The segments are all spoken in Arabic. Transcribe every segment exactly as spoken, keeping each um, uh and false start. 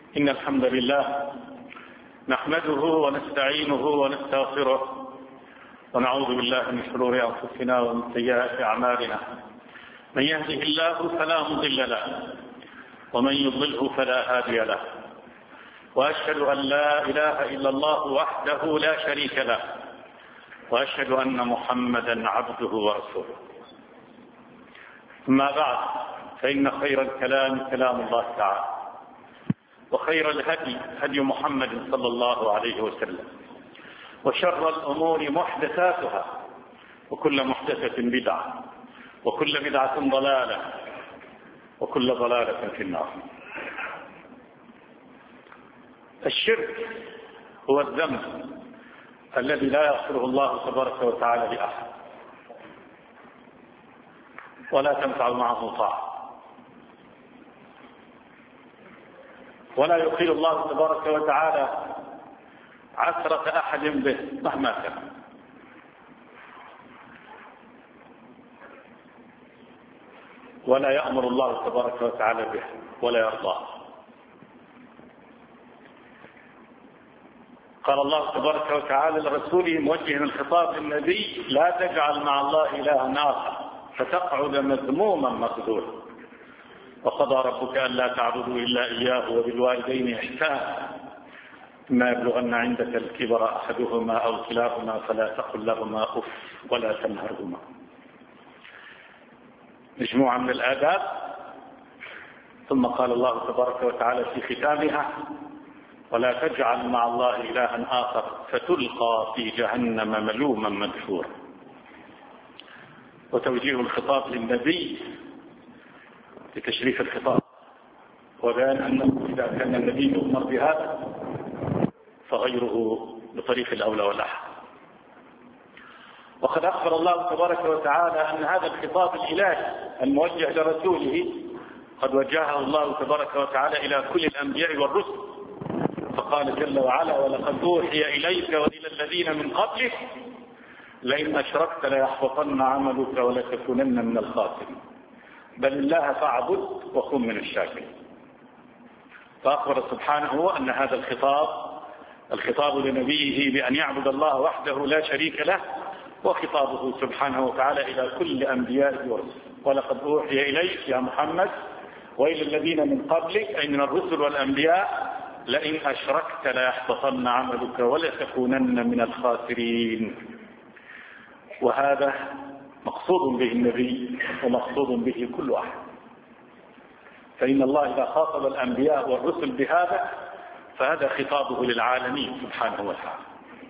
إن الحمد لله نحمده ونستعينه ونستغفره ونعوذ بالله من شرور أنفسنا ومن سيئات أعمالنا. من يهده الله فلا مضل له ومن يضلله فلا هادي له، وأشهد أن لا إله إلا الله وحده لا شريك له، وأشهد أن محمدا عبده ورسوله. أما بعد، فإن خير الكلام كلام الله تعالى، وخير الهدي هدي محمد صلى الله عليه وسلم، وشر الأمور محدثاتها، وكل محدثة بدعة، وكل بدعة ضلالة، وكل ضلالة في النار. الشرك هو الذنب الذي لا يغفره الله تبارك وتعالى لأحد، ولا تنفع معه طاعة، ولا يقيل الله تبارك وتعالى عثرة أحد به مهما كان. ولا يأمر الله تبارك وتعالى به ولا يرضاه. قال الله تبارك وتعالى لرسوله موجها الخطاب للنبي: لا تجعل مع الله إلها آخر فتقعد مذموما مخذولا، وقضى ربك ألا تعبدوا إلا إياه وبالوالدين إحسانا، إما يبلغن عندك الكبر أحدهما أو كلاهما فلا تقل لهما أف ولا تنهرهما. مجموعة من الآداب. ثم قال الله تبارك وتعالى في ختامها: ولا تجعل مع الله إلها آخر فتلقى في جهنم ملوما مدحورا. وتوجيه الخطاب للنبي لتشريف الخطاب، وبيان أنه إذا كان النبي يؤمر بهذا فغيره بطريق الأولى والأحرى. وقد أخبر الله تبارك وتعالى أن هذا الخطاب الإلهي الموجه لرسوله قد وجهه الله تبارك وتعالى إلى كل الأنبياء والرسل، فقال جل وعلا: ولقد أوحي إليك وإلى الذين من قبلك لئن أشركت ليحبطن عملك ولتكونن من الخاسرين، بل الله فاعبد وكن من الشاكرين. فأخبر سبحانه أن هذا الخطاب الخطاب لنبيه بأن يعبد الله وحده لا شريك له، وخطابه سبحانه وتعالى إلى كل أنبياء ورسل: ولقد أوحي إليك يا محمد وإلى الذين من قبلك، أي من الرسل والأنبياء، لئن أشركت ليحبطن عملك ولتكونن من الخاسرين. وهذا مقصود به النبي ومقصود به كل أحد، فإن الله إذا خاطب الأنبياء والرسل بهذا فهذا خطابه للعالمين سبحانه وتعالى.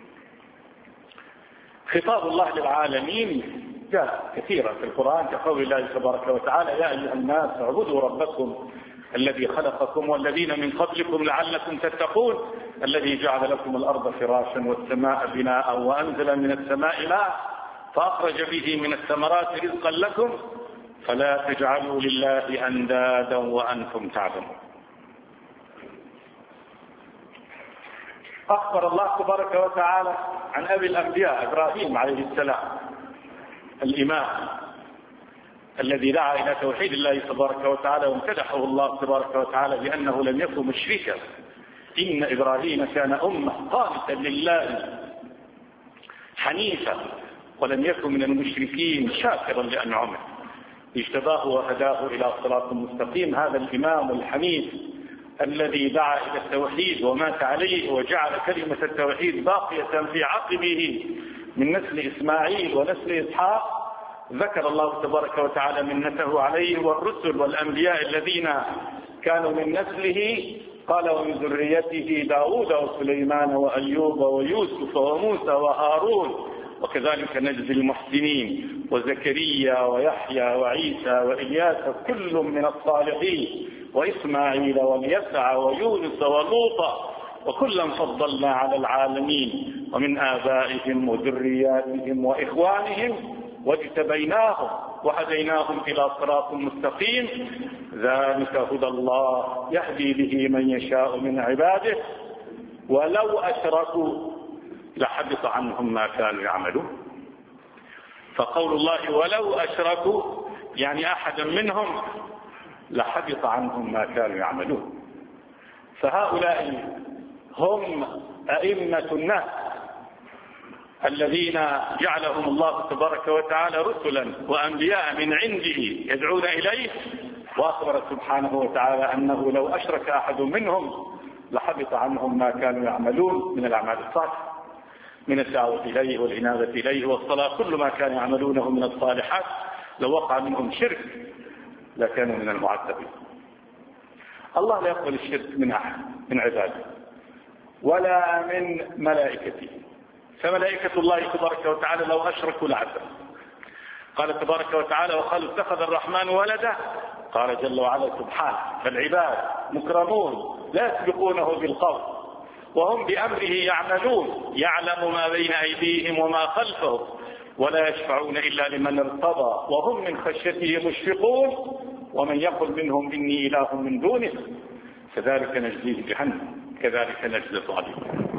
خطاب الله للعالمين جاء كثيرا في القرآن، كقول الله تبارك وتعالى: يا أيها الناس اعبدوا ربكم الذي خلقكم والذين من قبلكم لعلكم تتقون، الذي جعل لكم الأرض فراشا والسماء بناء وأنزل من السماء ماء فأخرج به من الثمرات رزقا لكم فلا تجعلوا لله أندادا وأنتم تعلمون. أخبر الله تبارك وتعالى عن أبي الأنبياء إبراهيم عليه السلام الإمام الذي دعا إلى توحيد الله تبارك وتعالى، وامتدحه الله تبارك وتعالى بأنه لم يكن مشركا. إن إبراهيم كان أمة قانتا لله حنيفا ولم يكن من المشركين شاكرا لأنعمه، اجتباه وهداه إلى صراط مستقيم. هذا الإمام الحنيف الذي دعا إلى التوحيد ومات عليه وجعل كلمة التوحيد باقية في عقبه من نسل إسماعيل ونسل إسحاق، ذكر الله تبارك وتعالى منته عليه والرسل والأنبياء الذين كانوا من نسله. قال: ومن ذريته داود وسليمان وأيوب ويوسف وموسى وهارون وكذلك نجزي المحسنين، وزكريا ويحيى وعيسى وإلياس كل من الصالحين، وإسماعيل واليسع ويونس ولوطا وكلا فضلنا على العالمين، ومن آبائهم وذرياتهم وإخوانهم واجتبيناهم وهديناهم إلى صراط مستقيم، ذلك هدى الله يهدي به من يشاء من عباده، ولو أشركوا لحبط عنهم ما كانوا يعملون. فقول الله ولو أشركوا يعني أحدا منهم لحبط عنهم ما كانوا يعملون. فهؤلاء هم أئمة الناس الذين جعلهم الله تبارك وتعالى رسلا وأنبياء من عنده يدعون إليه، وأخبر سبحانه وتعالى أنه لو أشرك أحد منهم لحبط عنهم ما كانوا يعملون من الأعمال الصالحة، من الدعوة إليه والإنابة إليه والصلاة، كل ما كانوا يعملونه من الصالحات لو وقع منهم شرك لكانوا من المعذبين. الله لا يقبل الشرك من أحد من عباده ولا من ملائكته، فملائكة الله تبارك وتعالى لو أشركوا لعذبوا. قال تبارك وتعالى: وقالوا اتخذ الرحمن ولدا. قال جل وعلا سبحانه: فالعباد مكرمون لا يسبقونه بالقول وهم بأمره يعملون، يعلم ما بين أيديهم وما خلفهم ولا يشفعون إلا لمن ارتضى وهم من خشيته مشفقون، ومن يقل منهم إني إله من دونه كذلك نجزيه جهنم كذلك نجزي الظالمين.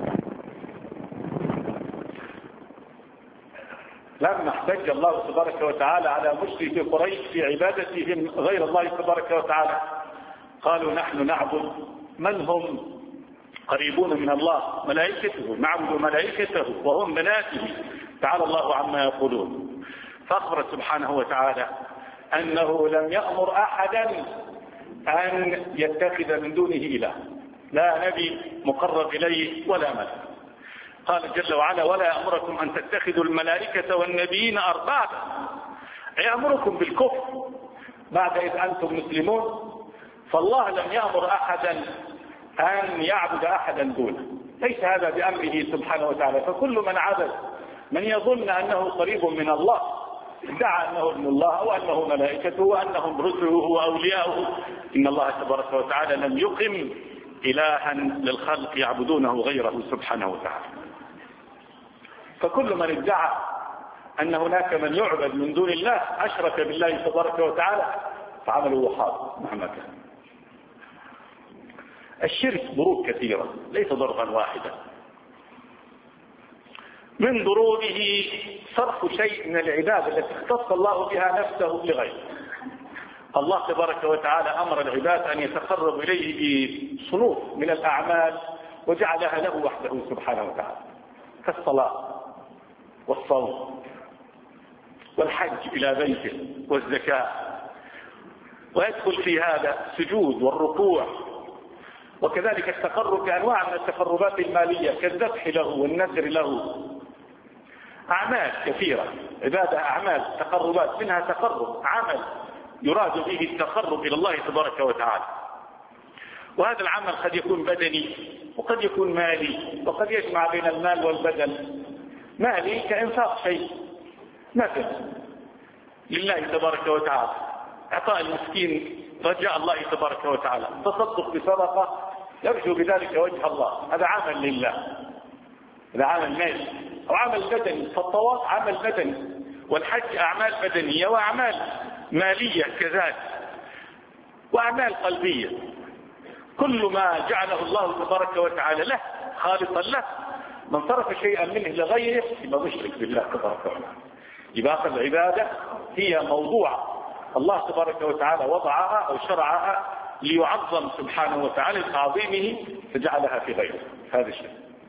لما احتج الله تبارك وتعالى على مشركي قريش في عبادتهم غير الله تبارك وتعالى، قالوا: نحن نعبد من هم قريبون من الله، ملائكته، نعبد ملائكته وهم بناته، تعالى الله عما يقولون. فأخبر سبحانه وتعالى أنه لم يأمر أحدا أن يتخذ من دونه إله، لا نبي مقرب إليه ولا ملك. قال جل وعلا: ولا يأمركم أن تتخذوا الملائكة والنبيين أربابا، يأمركم بالكفر بعد إذ أنتم مسلمون. فالله لم يأمر أحدا أن يعبد أحدا دونه، ليس هذا بأمره سبحانه وتعالى. فكل من عبد من يظن أنه قريب من الله، ادعى أنه ابن الله أو أنه ملائكته وأنهم رسله وأولياؤه، إن الله تبارك وتعالى لم يقم إلها للخلق يعبدونه غيره سبحانه وتعالى. فكل من ادعى أن هناك من يعبد من دون الله أشرك بالله تبارك وتعالى، فعمله حاضر مهما كان. الشرك ضروب كثيرة ليس ضربا واحدا. من ضروبه صرف شيء من العبادة التي اختص الله بها نفسه لغيره. الله تبارك وتعالى أمر العباد أن يتقربوا إليه بصنوف من الأعمال وجعلها له وحده سبحانه وتعالى، كالصلاة والصوم والحج إلى بيته والزكاة، ويدخل في هذا السجود والركوع، وكذلك التقرب بأنواع من التقربات المالية كالذبح له والنذر له. أعمال كثيرة، عبادة، أعمال، تقربات، منها تقرب عمل يراد به التقرب إلى الله تبارك وتعالى. وهذا العمل قد يكون بدني وقد يكون مالي، وقد يجمع بين المال والبدن. مالي كإنفاق شيء مثل لله تبارك وتعالى، إعطاء المسكين رجاء الله تبارك وتعالى، تصدق بصدقة يرجو بذلك وجه الله، هذا عمل لله، هذا عمل مالي. أو عمل بدني، فالطواف عمل بدني، والحج أعمال بدنية وأعمال مالية كذلك، وأعمال قلبية. كل ما جعله الله تبارك وتعالى له خالصا له، من صرف شيئا منه لغيره يبقى مشرك بالله تبارك وتعالى. يبقى العبادة هي موضوع الله تبارك وتعالى وضعها أو شرعها ليعظم سبحانه وتعالى لتعظيمه فجعلها في غيره. هذا الشيء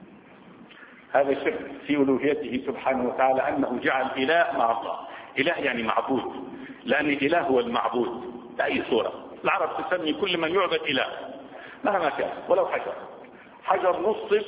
هذا الشرك في ألوهيته سبحانه وتعالى، أنه جعل إله مع الله. إله يعني معبود، لأن الإله هو المعبود بأي صورة. العرب تسمي كل من يعبد إله مهما كان، ولو حجر حجر نصب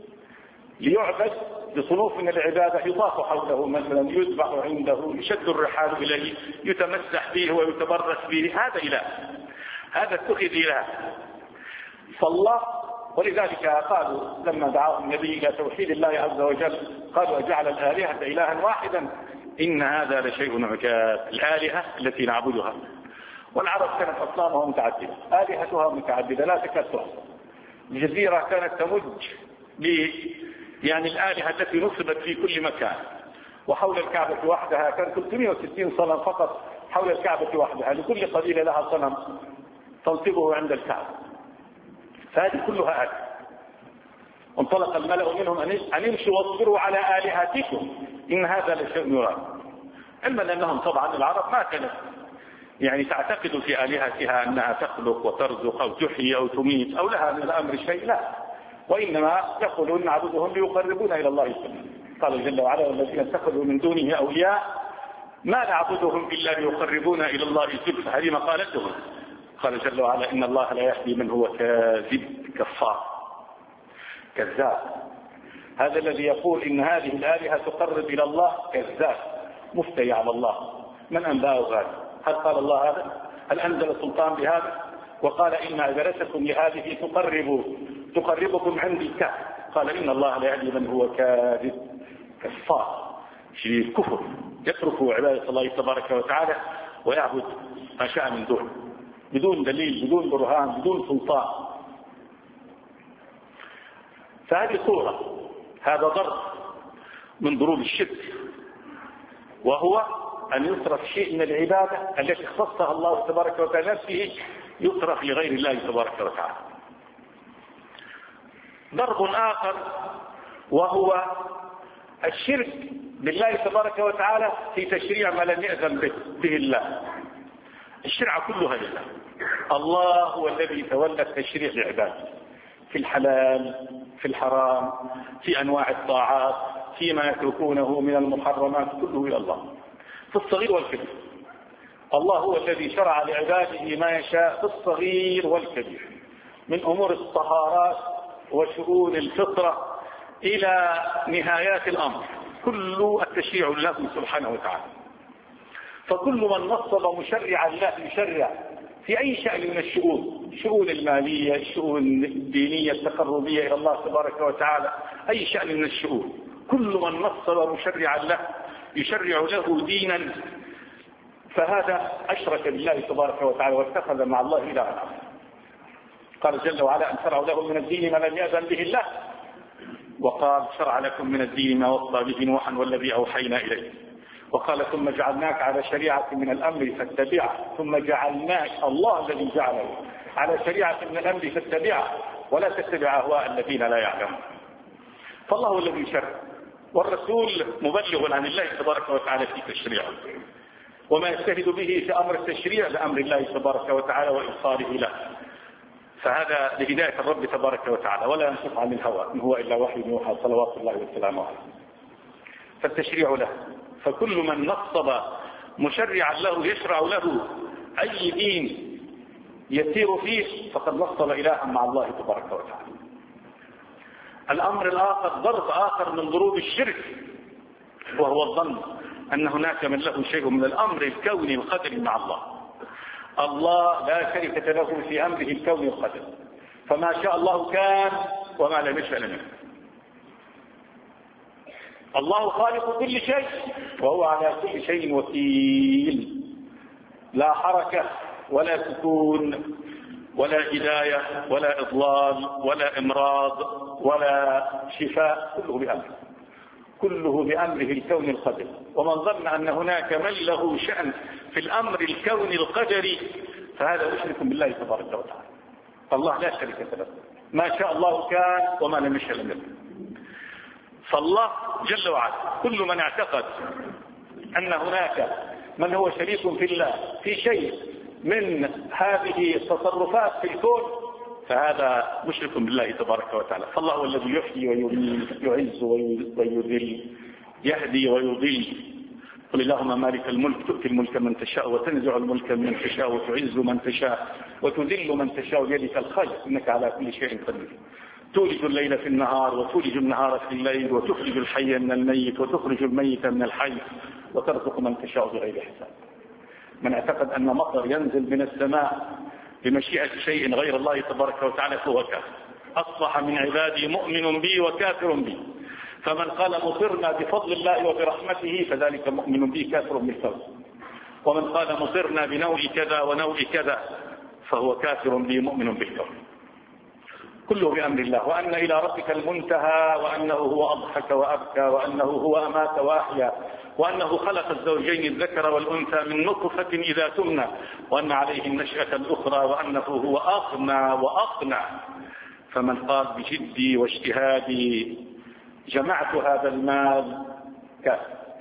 ليعبد بصنوف من العبادة، يطاف حوله مثلا، يذبح عنده، يشد الرحال إليه، يتمسح به ويتبرك به، هذا إله، هذا اتخذ إله. فالله، ولذلك قالوا لما دعاه النبي إلى توحيد الله عز وجل قالوا: أجعل الآلهة إلها واحدا إن هذا لشيء عجاب. الآلهة التي نعبدها، والعرب كانت أصنامها متعددة، آلهتها متعددة لا تكاد تحصى. الجزيرة كانت تمج ب يعني الآلهة التي نصبت في كل مكان، وحول الكعبة وحدها كان ثلاثمائة وستين صنم فقط حول الكعبة وحدها، لكل قبيلة لها صنم تنصبه عند الكعبة. فهذه كلها آلهة. وانطلق الملأ منهم أن يمشوا واصبروا على آلهتكم إن هذا لشيء يراد. علما أنهم طبعا العرب ما كانت يعني تعتقد في آلهتها أنها تخلق وترزق أو تحيي أو تميت أو لها من الأمر شيء، لا، وإنما يقولون نعبدهم ليقربونا إلى الله سبحانه. قال جل وعلا والذين اتخذوا من دونه أولياء ما نعبدهم إلا ليقربونا إلى الله زلفى. هذه مقالتهم. قال جل وعلا إن الله لا يهدي من هو كاذب كفار كذاب. هذا الذي يقول إن هذه الآلهة تقرب إلى الله كذاب مفتري على الله. من أنباء هذا؟ هل قال الله هذا؟ هل أنزل سلطان بهذا؟ وقال إن أجلسكم لهذه تقرب تقربكم عندي الكهف. قال إن الله لا يهدي من هو كاذب كفار شديد كفر يترك عبادة الله تبارك وتعالى ويعبد ما شاء من دونه بدون دليل بدون برهان بدون سلطان. فهذه صورة، هذا ضرب من ضروب الشرك، وهو أن يصرف شيء من العبادة التي اختصها الله تبارك وتعالى نفسه يصرف لغير الله تبارك وتعالى. ضرب آخر وهو الشرك بالله تبارك وتعالى في تشريع ما لم يأذن به, به الله. الشرع كلها لله، الله هو الذي تولى التشريع لعباده في الحلال في الحرام في أنواع الطاعات فيما يتركونه من المحرمات، كله إلى الله في الصغير والكبير. الله هو الذي شرع لعباده ما يشاء في الصغير والكبير من أمور الطهارات وشؤون الفطرة إلى نهايات الأمر، كل التشريع له سبحانه وتعالى. فكل من نصب مشرعا له يشرع في أي شأن من الشؤون، الشؤون المالية الشؤون الدينية التقربية إلى الله تبارك وتعالى، أي شأن من الشؤون، كل من نصب مشرعا له يشرع له دينا فهذا أشرك بالله تبارك وتعالى واتخذ مع الله إلها آخر. قال جل وعلا أن شرعوا له من الدين ما لم يأذن به الله، وقال شرع لكم من الدين ما وصى به نوحا والذي أوحينا إليه، وقال ثم جعلناك على شريعة من الأمر فاتبعها، ثم جعلناك الله الذي جعله على شريعة من الأمر فاتبعها ولا تتبع أهواء الذين لا يعلمون. فالله هو الذي يشرع، والرسول مبلغ عن الله تبارك وتعالى في تشريعه، وما يجتهد به في أمر التشريع لأمر الله تبارك وتعالى وإيصاله له، فهذا لهداية الرب تبارك وتعالى ولا ينطق عن الهوى إن هو إلا وحي يوحى صلوات الله وسلامه عليه. فالتشريع له، فكل من نصب مشرعا له يشرع له أي دين يسير فيه فقد نصب إلها مع الله تبارك وتعالى. الأمر الآخر ضرب آخر من ضروب الشرك وهو الظن أن هناك من له شيء من الأمر الكوني القدري مع الله. الله لا شركة له في أمره الكوني القدري، فما شاء الله كان وما لم يشأ لم يكن. الله خالق كل شيء وهو على كل شيء وكيل، لا حركة ولا سكون ولا هداية ولا إضلال ولا إمراض ولا شفاء، كله بأمره كله بأمره الكوني القدري. ومن ظن أن هناك من له شأن في الأمر الكوني القدري فهذا مشرك بالله تبارك وتعالى. الله لا شريك له، ما شاء الله كان وما لم يشاء لم يكن. فالله جل وعلا كل من اعتقد أن هناك من هو شريك في الله في شيء من هذه التصرفات في الكون فهذا مشرك بالله تبارك وتعالى. فالله هو الذي يحيي ويميت، يعز ويذل، يهدي ويضل. قل اللهم مالك الملك تؤتي الملك من تشاء وتنزع الملك من تشاء وتعز من تشاء وتذل من تشاء بيدك الخير إنك على كل شيء قدير. تولج الليل في النهار وتولج النهار في الليل وتخرج الحي من الميت وتخرج الميت من الحي وترزق من تشاء بغير حساب. من اعتقد أن مطر ينزل من السماء بمشيئة شيء غير الله تبارك وتعالى فهو كافر. أصبح من عبادي مؤمن بي وكافر بي، فمن قال مطرنا بفضل الله وبرحمته فذلك مؤمن بي كافر بالفضل، ومن قال مطرنا بنوع كذا ونوع كذا فهو كافر بي مؤمن بالكون. كله بأمر الله، وأن إلى ربك المنتهى، وأنه هو أضحك وأبكى، وأنه هو أمات وأحيا، وأنه خلق الزوجين الذكر والأنثى من نطفة إذا تمنى، وأن عليه النشأة الأخرى، وأنه هو أغنى وأقنى. فمن قال بجدي واجتهادي جمعت هذا المال كافر،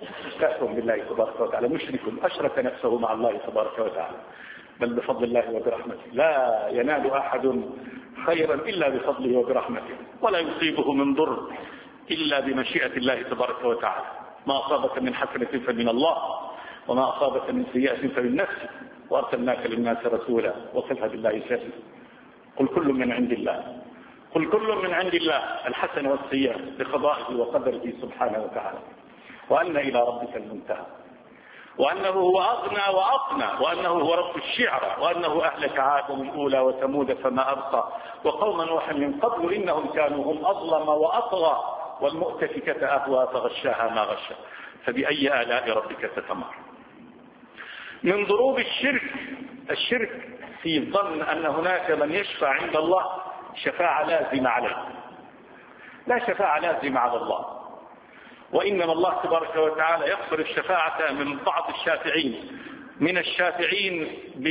كافر بالله تبارك وتعالى، مشرك أشرك نفسه مع الله تبارك وتعالى، بل بفضل الله وبرحمته. لا ينال أحد خيرا إلا بفضله وبرحمته، ولا يصيبه من ضر إلا بمشيئة الله تبارك وتعالى. ما أصابك من حسنة فمن الله، وما أصابك من سيئة فمن نفسك، وأرسلناك للناس رسولا وكفى بالله شهيدا. قل كل من عند الله، قل كل من عند الله، الحسن والسيئة بقضائه وقدره سبحانه وتعالى، وأن إلى ربك المنتهى، وأنه هو أغنى وأقنى، وأنه هو رب الشعرى، وأنه أهلك عادا الأولى وثمود فما أبقى، وقوم نوح من قبل إنهم كانوا هم أظلم وأطغى، والمؤتفكة أهوى فغشاها ما غشى. فبأي آلاء ربك تتمار؟ من ضروب الشرك الشرك في الظن أن هناك من يشفع عند الله شفاعة لازمة عليه. لا شفاعة لازمة على الله، وإنما الله تبارك وتعالى يغفر الشفاعة من بعض الشافعين من الشافعين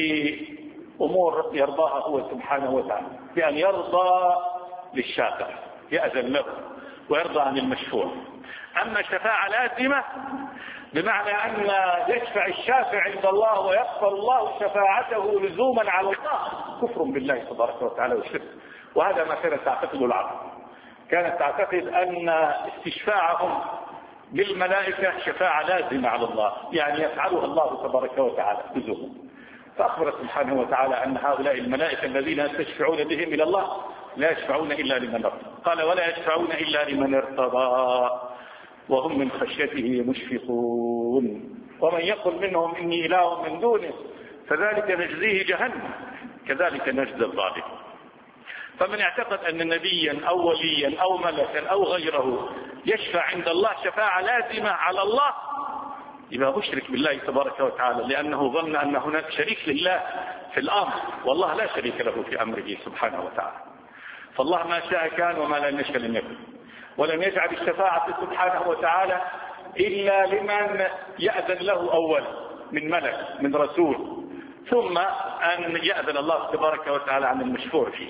بأمور يرضاها هو سبحانه وتعالى، بأن يرضى للشافع يأذن له ويرضى عن المشفوع. أما شفاعة لازمة بمعنى أن يشفع الشافع عند الله ويقبل الله شفاعته لزوما على الله، كفر بالله تبارك وتعالى وشرك. وهذا ما كانت تعتقد العرب، كانت تعتقد أن استشفاعهم بالملائكة شفاعة لازمة على الله، يعني يفعلها الله تبارك وتعالى لزوما. فأخبر سبحانه وتعالى أن هؤلاء الملائكة الذين يستشفعون بهم إلى الله لا يشفعون إلا لمن ارتضى، قال ولا يشفعون إلا لمن ارتضى وهم من خشيته مشفقون، ومن يقل منهم إني إله من دونه فذلك نجزيه جهنم كذلك نجزي الظالم. فمن اعتقد أن نبيا أو وليا أو ملكا أو غيره يشفع عند الله شفاعة لازمة على الله يبقى مشرك بالله تبارك وتعالى، لأنه ظن أن هناك شريك لله في الأمر، والله لا شريك له في أمره سبحانه وتعالى. فالله ما شاء كان وما لم يشاء لم يكن، ولم يجعل الشفاعة سبحانه وتعالى إلا لمن يأذن له أولا من ملك من رسول، ثم أن يأذن الله تبارك وتعالى عن المشفوع فيه.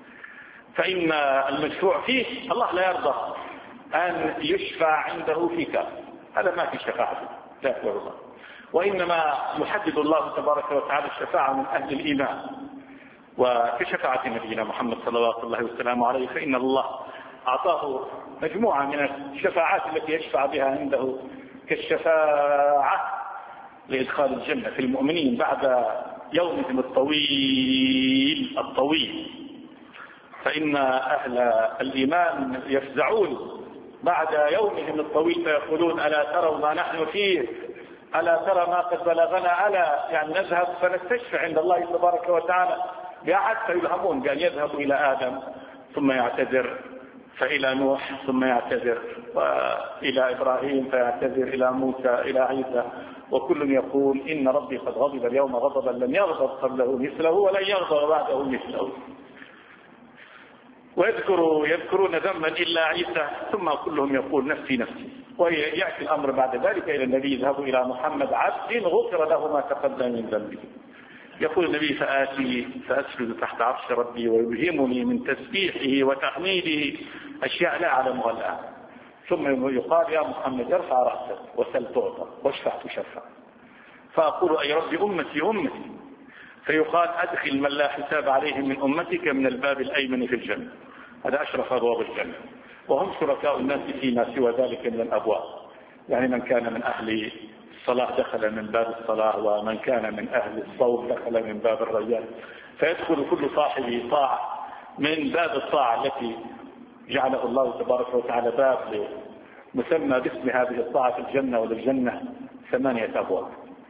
فإن المشفوع فيه الله لا يرضى أن يشفع عنده في كافر، هذا ما في شفاعة لا يرضى، وإنما يحدد الله تبارك وتعالى الشفاعة من أهل الإيمان. وكشفاعة نبينا محمد صلوات الله وسلامه عليه، فإن الله أعطاه مجموعة من الشفاعات التي يشفع بها عنده، كالشفاعة لإدخال الجنة في المؤمنين بعد يومهم الطويل الطويل، فإن أهل الإيمان يفزعون بعد يومهم الطويل فيقولون ألا تروا ما نحن فيه، ألا ترى ما قد بلغنا، ألا يعني نذهب فنستشفع عند الله تبارك وتعالى بأحد، فيلهمون بأن يذهبوا إلى آدم ثم يعتذر، فإلى نوح ثم يعتذر، وإلى إبراهيم فيعتذر، إلى موسى، إلى عيسى، وكل يقول إن ربي قد غضب اليوم غضبا لم يغضب قبله مثله ولن يغضب بعده مثله. ويذكروا يذكرون ذنبا إلا عيسى، ثم كلهم يقول نفسي نفسي. ويأتي الأمر بعد ذلك إلى النبي اذهبوا إلى محمد عبد غفر له ما تقدم من ذنبه. يقول النبي فآتي فأسجد تحت عرش ربي ويلهمني من تسبيحه وتحميده أشياء لا أعلمها الآن، ثم يقال يا محمد ارفع رأسك وسل تعطى واشفع تشفع، فأقول أي ربي أمتي أمتي، فيقال أدخل من لا حساب عليهم من أمتك من الباب الأيمن في الجنة، هذا أشرف أبواب الجنة، وهم شركاء الناس فيما سوى ذلك من الأبواب، يعني من كان من أهل الصلاة دخل من باب الصلاة، ومن كان من أهل الصوم دخل من باب الريان، فيدخل كل صاحب طاعة من باب الطاعة التي جعله الله تبارك وتعالى باب مسمى باسم هذه الطاعة في الجنة، وللجنة ثمانية أبواب.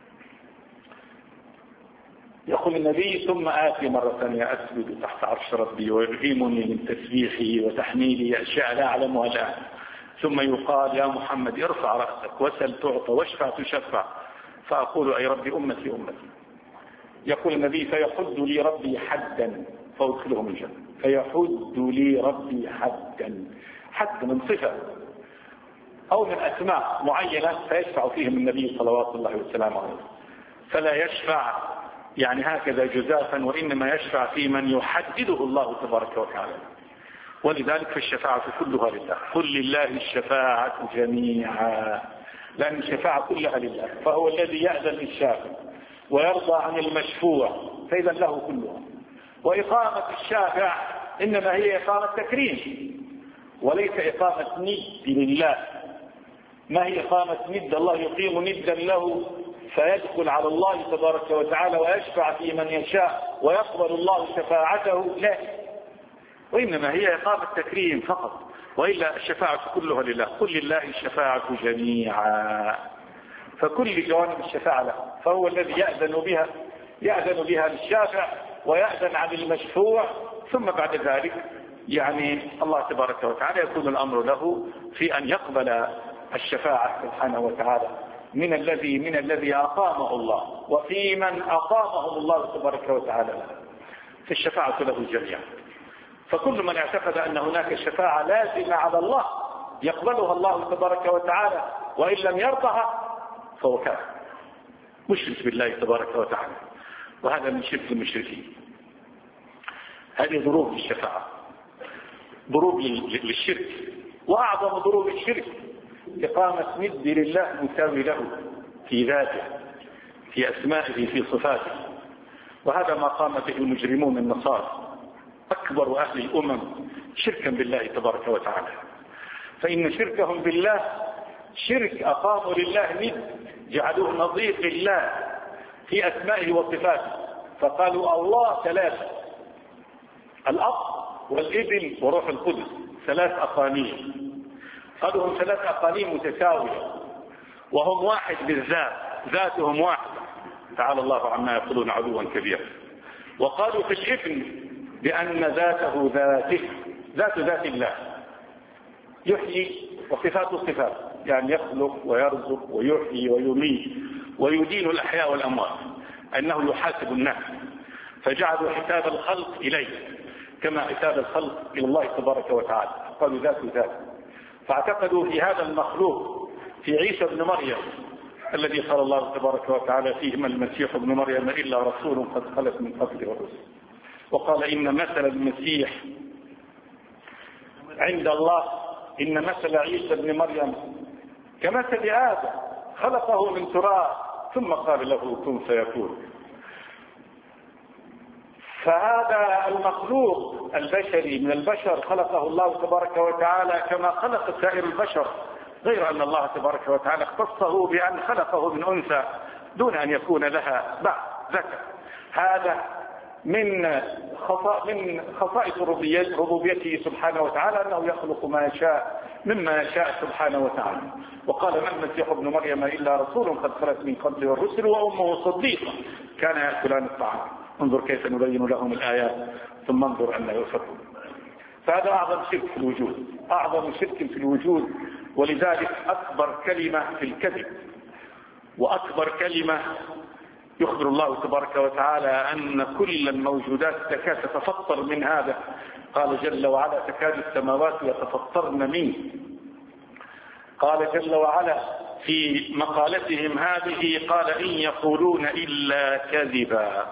يقول النبي ثم آتي مرة ثانية أسجد تحت عرش ربي ويلهمني من تسبيحه وتحميده أشياء لا أعلمها الآن، ثم يقال يا محمد ارفع رأسك وسل تعطى واشفع تشفع، فأقول أي ربي أمتي أمتي. يقول النبي فيحد لي ربي حدا فأدخلهم الجنة، فيحد لي ربي حدا، حد من صفة أو من أسماء معينة فيشفع فيهم النبي صلوات الله وسلامه عليه، فلا يشفع يعني هكذا جزافا، وإنما يشفع في من يحدده الله تبارك وتعالى. ولذلك فالشفاعة كلها لله، قل لله الشفاعة جميعا، لأن الشفاعة كلها لله، فهو الذي يأذن للشافع ويرضى عن المشفوع، فإذا له كلها. وإقامة الشافع إنما هي إقامة تكريم وليس إقامة ند لله. ما هي إقامة ند؟ الله يقيم ندا له فيدخل على الله تبارك وتعالى ويشفع في من يشاء ويقبل الله شفاعته؟ لا، وإنما هي إقامة تكريم فقط، وإلا الشفاعة كلها لله. قل لله الشفاعة جميعا، فكل جوانب الشفاعة له، فهو الذي يأذن بها يأذن بها للشافع ويأذن عن المشفوع، ثم بعد ذلك يعني الله تبارك وتعالى يكون الأمر له في أن يقبل الشفاعة سبحانه وتعالى من الذي من الذي أقامه الله، وفي من أقامه الله تبارك وتعالى له، فالشفاعة له جميعا. فكل من اعتقد أن هناك شفاعة لازمة على الله يقبلها الله تبارك وتعالى وإن لم يرضها فهو كافر مشرك بالله تبارك وتعالى، وهذا من شرك المشركين. هذه ضروب الشفاعة، ضروب للشرك، وأعظم ضروب الشرك إقامة ند لله مساوي له في ذاته في أسمائه في صفاته، وهذا ما قام به المجرمون النصارى أكبر أهل الأمم شركا بالله تبارك وتعالى. فإن شركهم بالله شرك أقاموا لله ند، جعلوه نظير لله في أسمائه وصفاته، فقالوا الله ثلاثة، الأب والابن وروح القدس، ثلاث أقانيم. قالوا هم ثلاث أقانيم متساوية وهم واحد بالذات، ذاتهم واحدة، تعالى الله عما يقولون علوا كبيرا. وقالوا في الابن بأن ذاته ذاته ذات ذات الله، يحيي وصفاته صفات، يعني يخلق ويرزق ويحيي ويميت ويدين الأحياء والأموات، أنه يحاسب الناس، فجعلوا حساب الخلق إليه كما حساب الخلق إلى الله تبارك وتعالى، قالوا ذات ذات. فاعتقدوا في هذا المخلوق في عيسى ابن مريم الذي قال الله تبارك وتعالى فيه ما المسيح ابن مريم إلا رسول قد خلت من قبله الرسل، وقال إن مثل المسيح عند الله إن مثل عيسى ابن مريم كمثل آدم خلقه من تراب ثم قال له كن فيكون. فهذا المخلوق البشري من البشر خلقه الله تبارك وتعالى كما خلق سائر البشر، غير أن الله تبارك وتعالى اختصه بأن خلقه من أنثى دون أن يكون لها بعد ذكر. هذا من من خصائص ربوبيته سبحانه وتعالى أنه يخلق ما يشاء مما يشاء سبحانه وتعالى. وقال ما المسيح ابن مريم إلا رسول قد خلت من قبله الرسل وأمه صديقة كان يأكلان الطعام. انظر كيف نبين لهم الآيات ثم انظر أن يؤفكون. فهذا أعظم شرك في الوجود، أعظم شرك في الوجود، ولذلك أكبر كلمة في الكذب وأكبر كلمة يخبر الله تبارك وتعالى أن كل الموجودات تكاد تتفطر من هذا. قال جل وعلا تكاد السماوات يتفطرن منه. قال جل وعلا في مقالتهم هذه قال إن يقولون إلا كذبا.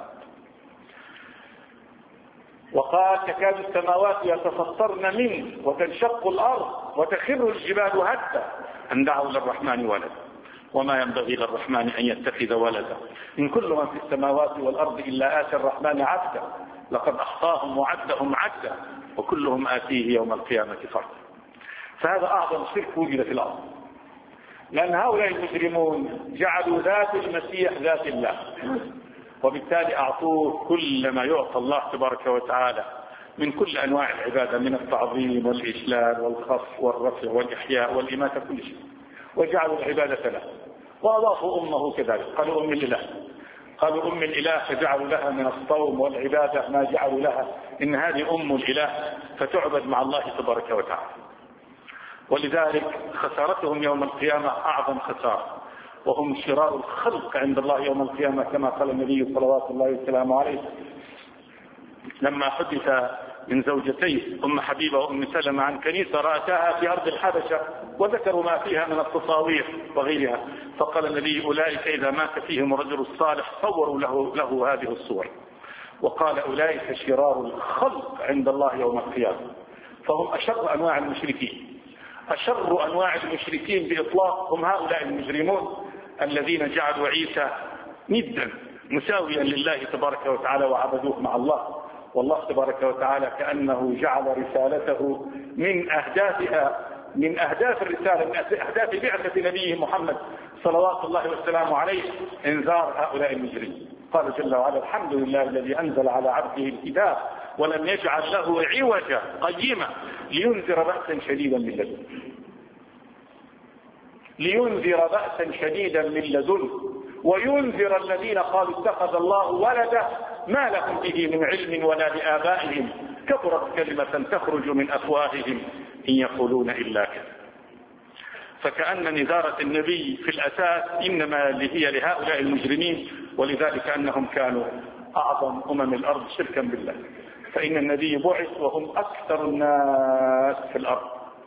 وقال تكاد السماوات يتفطرن منه وتنشق الأرض وتخر الجبال هدا أن دعوا للرحمن ولدا وما ينبغي للرحمن أن يتخذ ولدا إن كل من في السماوات والأرض إلا آتي الرحمن عبدا لقد أحصاهم وعدهم عدا وكلهم آتيه يوم القيامة فردا. فهذا أعظم شرك وجد في الأرض، لأن هؤلاء المجرمون جعلوا ذات المسيح ذات الله، وبالتالي أعطوه كل ما يعطى الله تبارك وتعالى من كل أنواع العبادة من التعظيم والإجلال والخفض والرفع والإحياء والإماتة كل شيء، وجعلوا العبادة له. وأضافوا أمه كذلك، قالوا أم الإله، قالوا أم الإله فجعلوا لها من الصوم والعبادة ما جعلوا لها إن هذه أم الإله فتعبد مع الله تبارك وتعالى. ولذلك خسارتهم يوم القيامة أعظم خسارة، وهم شرار الخلق عند الله يوم القيامة كما قال النبي صلوات الله وسلامه عليه لما حدث من زوجتي أم حبيبة وأم سلمة عن كنيسة رأتها في أرض الحبشة وذكروا ما فيها من التصاوير وغيرها، فقال النبي أولئك إذا مات فيهم الرجل الصالح صوروا له, له هذه الصور، وقال أولئك شرار الخلق عند الله يوم القيامة. فهم أشر أنواع المشركين، أشر أنواع المشركين بإطلاق هم هؤلاء المجرمون الذين جعلوا عيسى ندا مساويا لله تبارك وتعالى وعبدوه مع الله. والله تبارك وتعالى كأنه جعل رسالته من أهدافها من أهداف الرسالة من أهداف بعثة نبيه محمد صلوات الله والسلام عليه إنذار هؤلاء المجرمين. قال جل وعلا: الحمد لله الذي أنزل على عبده الكتاب ولم يجعل له عوجا قيما لينذر بأسا شديدا من لدنه لينذر بأسا شديدا من لدنه وينذر الذين قالوا اتخذ الله ولدا ما لهم به من علم ولا لآبائهم كبرت كلمة تخرج من أفواههم إن يقولون إلا كذب. فكأن نذارة النبي في الأساس إنما هي لهؤلاء المجرمين، ولذلك أنهم كانوا أعظم أمم الأرض شركا بالله. فإن النبي بعث وهم أكثر الناس في الأرض،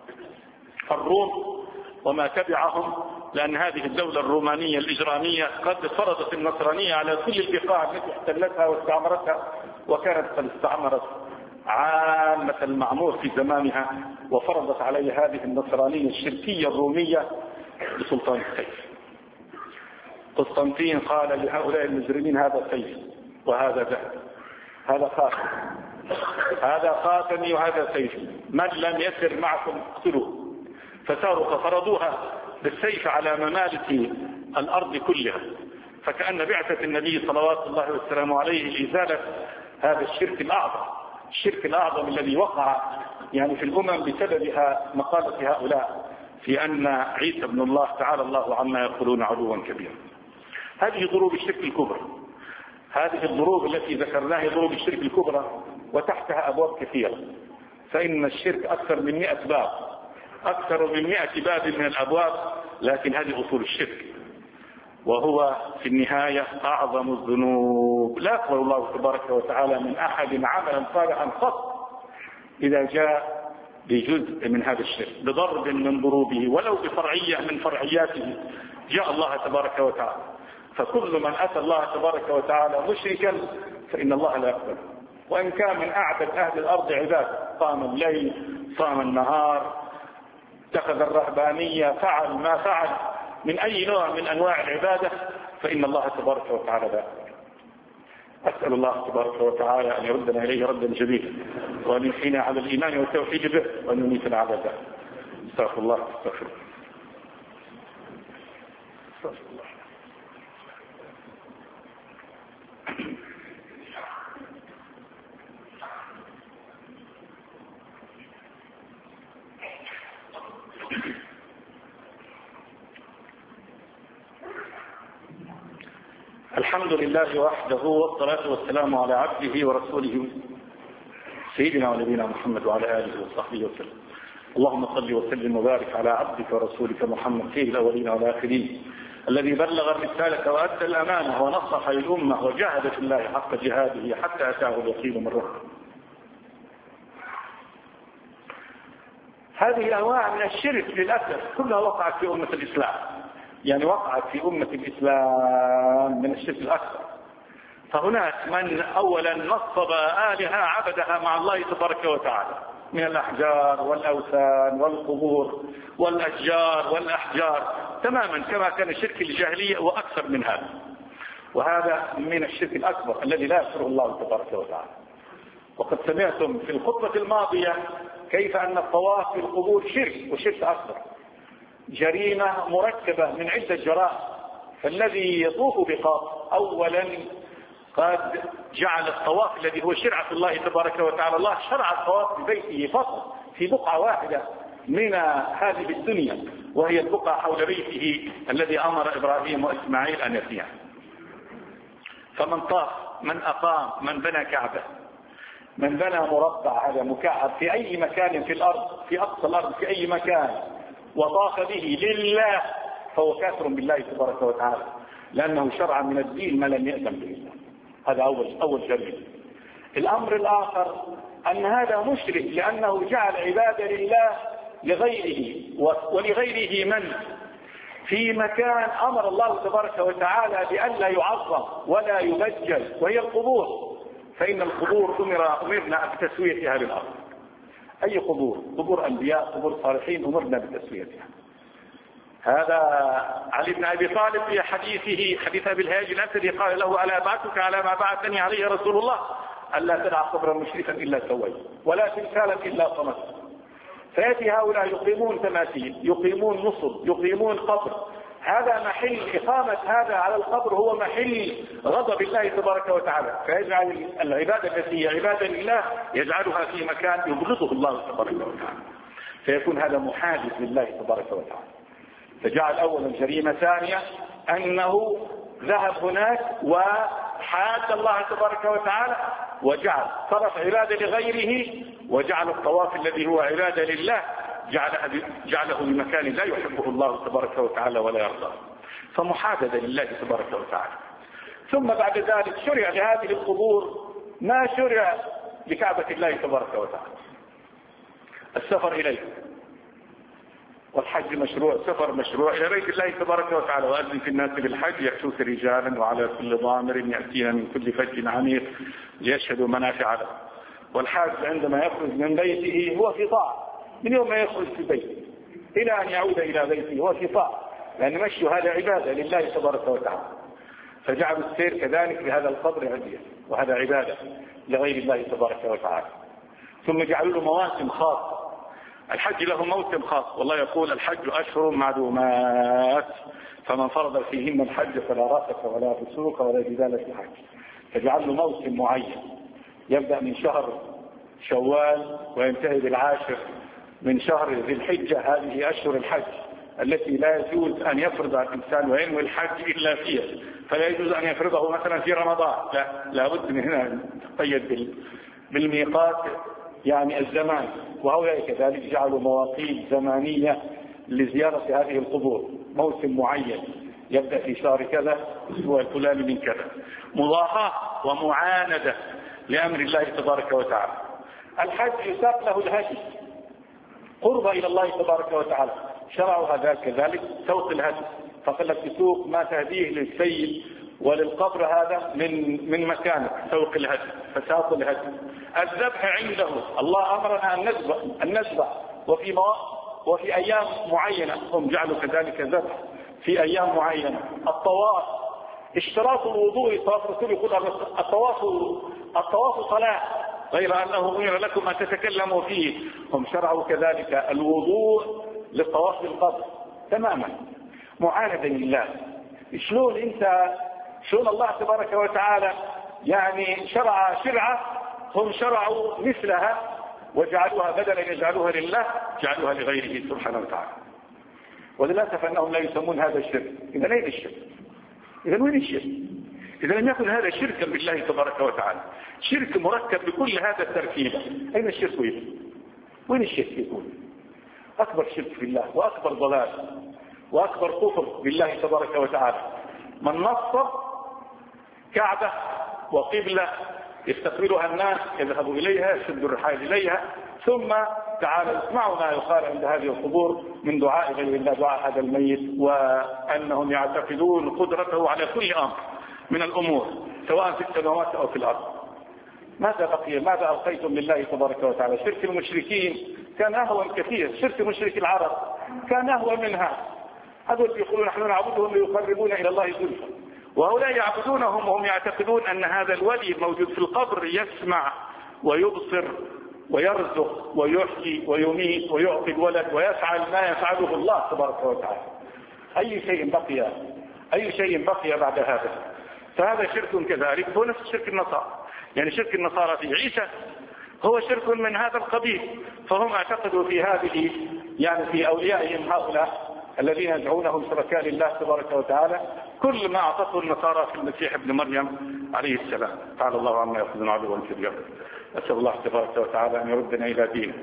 الروم وما تبعهم، لأن هذه الدولة الرومانية الإجرامية قد فرضت النصرانية على كل البقاع التي احتلتها واستعمرتها، وكانت قد استعمرت عامة المعمور في زمانها، وفرضت عليه هذه النصرانية الشركية الرومية بسلطان السيف. قسطنطين قال لهؤلاء المجرمين: هذا سيف وهذا ذهب، هذا خاتم هذا خاتمي وهذا سيفي، من لم يسر معكم اقتلوه. فساروا ففرضوها بالسيف على ممالك الأرض كلها. فكأن بعثة النبي صلوات الله والسلام عليه لإزالة هذا الشرك الأعظم الشرك الأعظم الذي وقع يعني في الأمم بسببها مقالة هؤلاء في أن عيسى ابن الله تعالى الله عما يقولون علوا كبيرا. هذه ضروب الشرك الكبرى، هذه الضروب التي ذكرناها ضروب الشرك الكبرى، وتحتها أبواب كثيرة. فإن الشرك أكثر من مئة باب، أكثر من مئة باب من الأبواب، لكن هذه أصول الشرك، وهو في النهاية أعظم الذنوب. لا يقبل الله تبارك وتعالى من أحد عملا صالحا قط إذا جاء بجزء من هذا الشرك بضرب من ضروبه ولو بفرعية من فرعياته جاء الله تبارك وتعالى. فكل من أتى الله تبارك وتعالى مشركا فإن الله لا يقبل، وإن كان من أعبد أهل الأرض عباد، قام الليل صام النهار اتخذ الرهبانية فعل ما فعل من أي نوع من أنواع العبادة، فإن الله تبارك وتعالى لا يقبل. أسأل الله تبارك وتعالى أن يردنا إليه ردا جميلا، وأن يحيينا على الإيمان والتوحيد به، وأن يميتنا على ذلك. استغفر الله استغفر الله استغفر الله. الحمد لله وحده، والصلاة والسلام على عبده ورسوله سيدنا ونبينا محمد وعلى آله وصحبه وسلم. اللهم صل وسلم وبارك على عبدك ورسولك محمد سيد الأولين والآخرين، الذي بلغ الرسالة وأدى الأمانة ونصح للأمة وجاهد في الله حق جهاده حتى أتاه اليقين من ربه. هذه أنواع من الشرك للأسف كلها وقعت في أمة الإسلام، يعني وقعت في أمة الإسلام من الشرك الأكبر. فهناك من أولا نصب آلهة عبدها مع الله تبارك وتعالى من الأحجار والأوثان والقبور والأشجار والأحجار تماما كما كان شرك الجاهلية وأكثر من هذا. وهذا من الشرك الأكبر الذي لا يغفره الله تبارك وتعالى. وقد سمعتم في الخطبة الماضية كيف أن الطواف في القبور شرك وشرك أكبر، جريمة مركبة من عدة جرائم. فالذي يطوف بقبر أولا قد جعل الطواف الذي هو شرعة الله تبارك وتعالى، الله شرع الطواف ببيته فقط في بقعة واحدة من هذه الدنيا، وهي البقعة حول بيته الذي أمر إبراهيم وإسماعيل أن يأتيها. فمن طاف، من أقام، من بنى كعبة، من بنى مربع هذا مكعب في أي مكان في الأرض، في أقصى الأرض في أي مكان، وطاف به لله، فهو كافر بالله تبارك وتعالى، لأنه شرع من الدين ما لم يأذن به الله. هذا أول أول جريمة. الأمر الآخر أن هذا مشرك لأنه جعل عبادة لله لغيره، ولغيره من في مكان أمر الله تبارك وتعالى بأن لا يعظم ولا يبجل، وهي القبور. فإن القبور أمر أمرنا بتسويتها للأرض. أي قبور؟ قبور أنبياء، قبور صالحين، أمرنا بتسويتها. هذا علي بن أبي طالب في حديثه حديث أبي الهياج الأسدي قال له: ألا أبعثك على ما بعثني عليه رسول الله؟ ألا تدع قبرا مشرفا إلا سويت ولا تمثالا إلا صمت. فيأتي هؤلاء يقيمون تماثيل، يقيمون نصب، يقيمون قبر. هذا محل إقامة هذا على القبر هو محل غضب الله تبارك وتعالى، فيجعل العبادة التي هي عبادة لله يجعلها في مكان يبغضه الله تبارك وتعالى، فيكون هذا محادث لله تبارك وتعالى. فجعل أولا جريمة ثانية أنه ذهب هناك وحاد الله تبارك وتعالى، وجعل صرف عبادة لغيره، وجعل الطواف الذي هو عبادة لله جعله, جعله بمكان لا يحبه الله تبارك وتعالى ولا يرضاه، فمحادثة لله تبارك وتعالى. ثم بعد ذلك شرع لهذه القبور ما شرع لكعبة الله تبارك وتعالى: السفر إليه، والحج مشروع، سفر مشروع إلى بيت الله تبارك وتعالى. وأذن في الناس بالحج يأتوك رجالا وعلى كل ضامر يأتين من كل فج عميق ليشهدوا منافع له. والحاج عندما يخرج من بيته هو في طاعة، من يوم ما يخرج في بيته إلى أن يعود إلى بيته هو في طاعة، لأن مشي هذا عبادة لله تبارك وتعالى. فجعلوا السير كذلك بهذا القبر عدية، وهذا عبادة لغير الله تبارك وتعالى. ثم جعلوا له مواسم خاصة. الحج له موسم خاص، والله يقول: الحج أشهر معلومات فمن فرض فيهن الحج فلا رفث ولا فسوق ولا جدال في الحج. فجعل له موسم معين يبدأ من شهر شوال وينتهي بالعاشر من شهر ذي الحجة. هذه أشهر الحج التي لا يجوز أن يفرض الإنسان وينوي الحج إلا فيها، فلا يجوز أن يفرضه مثلا في رمضان، لا لابد من هنا تقيد بالميقات يعني الزمان. وهؤلاء كذلك جعلوا مواقيت زمانية لزيارة هذه القبور، موسم معين يبدأ في شهر كذا، الأسبوع الفلاني من كذا، مضاهاة ومعاندة لأمر الله تبارك وتعالى. الحج يساق له الهدي قرب إلى الله تبارك وتعالى، شرعوا هذا كذلك سوق الهدي، فقال تسوق ما تهديه للسيد وللقبر هذا من من مكانك، سوق الهدي، فساق الهدي. الذبح عنده، الله أمرنا أن نذبح أن نذبح وفي وفي أيام معينة، هم جعلوا كذلك ذبح في أيام معينة. الطواف، اشتراط الوضوء، طواف الرسول يقول الطواف الطواف صلاة، غير أنه أمر لكم أن تتكلموا فيه. هم شرعوا كذلك الوضوء للطواف بالقبر تماما معاندة لله. شلون أنت شلون الله تبارك وتعالى يعني شرع شرعة هم شرعوا مثلها وجعلوها بدلا يجعلوها لله جعلوها لغيره سبحانه وتعالى. وللأسف أنهم لا يسمون هذا الشرك. إذا أين الشرك؟ إذا وين الشرك؟ إذا لم يكن هذا شركا بالله تبارك وتعالى، شرك مركب بكل هذا التركيبة، أين الشرك يكون؟ وين الشرك يكون؟ أكبر شرك بالله وأكبر ضلال وأكبر كفر بالله تبارك وتعالى. من نصب كعبة وقبلة يستقبلها الناس يذهب إليها يشد الرحال إليها، ثم تعالوا اسمعوا ما يقال عند هذه القبور من دعاء غير الله، دعاء هذا الميت، وأنهم يعتقدون قدرته على كل أمر من الأمور سواء في السماوات أو في الأرض. ماذا بقي؟ ماذا ألقيتم لله تبارك وتعالى؟ شرك المشركين كان أهون كثير، شرك مشرك العرب كان أهون منها. هذول يقولون نحن نعبدهم ليقربونا إلى الله زلفى، وهؤلاء يعبدونهم وهم يعتقدون أن هذا الولي الموجود في القبر يسمع ويبصر ويرزق ويحيي ويميت ويعطي الولد ويفعل ما يفعله الله تبارك وتعالى. أي شيء بقي أي شيء بقي بعد هذا؟ فهذا شرك كذلك، هو نفس شرك النصارى. يعني شرك النصارى في عيسى هو شرك من هذا القبيل، فهم اعتقدوا في هذه يعني في أوليائهم هؤلاء الذين يدعونهم شركاء لله تبارك وتعالى كل ما أعطته النصارى في المسيح ابن مريم عليه السلام. تعالى الله عما يأخذون عدوا كبيرا. أسأل الله تبارك وتعالى أن يردنا إلى دينه.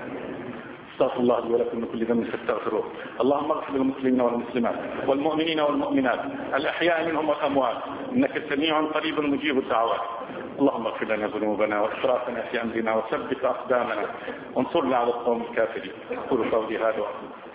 استغفر الله لي ولكم من كل ذنب فاستغفروه. اللهم اغفر للمسلمين والمسلمات والمؤمنين والمؤمنات الأحياء منهم والأموات إنك سميع قريب مجيب الدعوات. اللهم اغفر لنا ذنوبنا واسرافنا في أمرنا وثبت أقدامنا وانصرنا على القوم الكافرين. أقول قولي هذا